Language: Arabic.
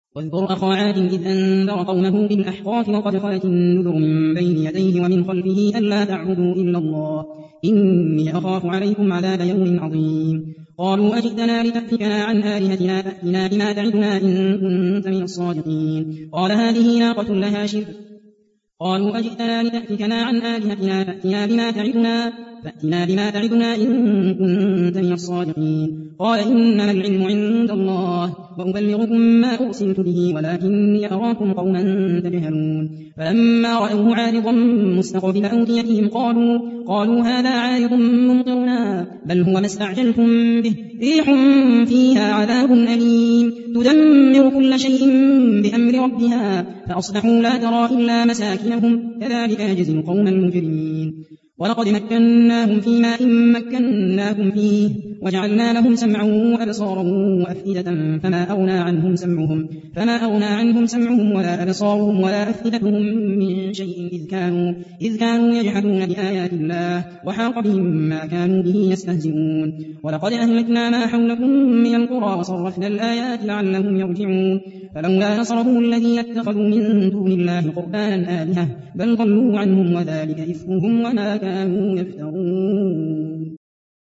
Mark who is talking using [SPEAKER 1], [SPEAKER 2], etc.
[SPEAKER 1] واذكر أخا عاد إذ أنذر قومه بالأحقاف وقد خلت النذر من بين يديه ومن خلفه ألا تعبدوا إلا الله إني أخاف عليكم عذاب يوم عظيم. قالوا أجئتنا لتأفكنا عن آلهتنا فأتنا بما تعدنا إن كنت من الصادقين. قال هذه ناقة لها شرب. قالوا أجئتنا لتأفكنا عن آلهتنا فأتنا بما تعدنا إن كنت من الصادقين. قال إنما العلم عند الله وأبلغكم ما أرسلت به ولكني أراكم قوما تجهلون. فلما رأوه عارضا مستقبل أوديتهم قالوا هذا عارض ممطرنا بل هو ما استعجلتم به ريح فيها عذاب أليم تدمر كل شيء بأمر ربها فأصبحوا لا ترى إلا مساكنهم كذلك يجزي القوم المجرمين. ولقد مكناهم في ماء مكناكم فيه وجعلنا لهم سمعا وأبصارا وأفئدة فما أغنى عنهم سمعهم ولا أبصارهم ولا أفئدتهم من شيء إذ كانوا يجحدون بآيات الله وحاق بهم ما كانوا به يستهزئون. ولقد أهلكنا ما حولكم من القرى وصرفنا الآيات لعلهم يرجعون. فلولا نصرهم الذين اتخذوا من دون الله قربانا آلهة بل ضلوا عنهم وذلك إفكهم وما كانوا يفترون.